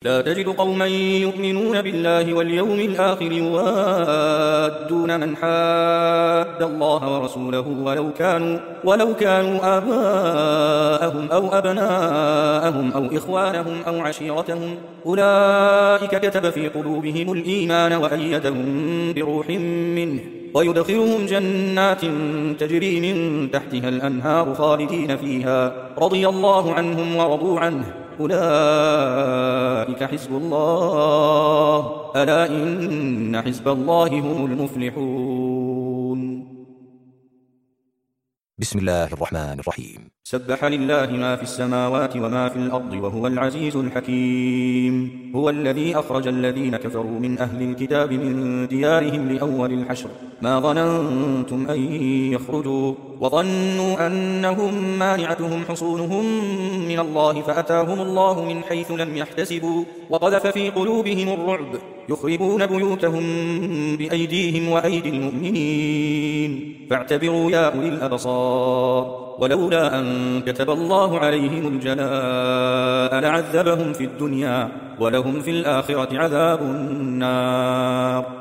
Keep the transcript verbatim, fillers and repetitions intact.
لا تجد قوما يؤمنون بالله واليوم الآخر يوادون من حاد الله ورسوله ولو كانوا, ولو كانوا آباءهم أو أبناءهم أو إخوانهم أو عشيرتهم أولئك كتب في قلوبهم الإيمان وأيدهم بروح منه ويدخلهم جنات تجري من تحتها الأنهار خالدين فيها رضي الله عنهم ورضوا عنه أولئك حزب الله ألا إن حزب الله هم المفلحون. بسم الله الرحمن الرحيم. سبح لله ما في السماوات وما في الأرض وهو العزيز الحكيم. هو الذي أخرج الذين كفروا من أهل الكتاب من ديارهم لأول الحشر ما ظننتم أن يخرجوا وظنوا أنهم مانعتهم حصونهم من الله فأتاهم الله من حيث لم يحتسبوا وقذف في قلوبهم الرعب يخربون بيوتهم بأيديهم وأيدي المؤمنين فاعتبروا يا أولي الأبصار. ولولا أن كتب الله عليهم الجلاء لعذبهم في الدنيا ولهم في الآخرة عذاب النار.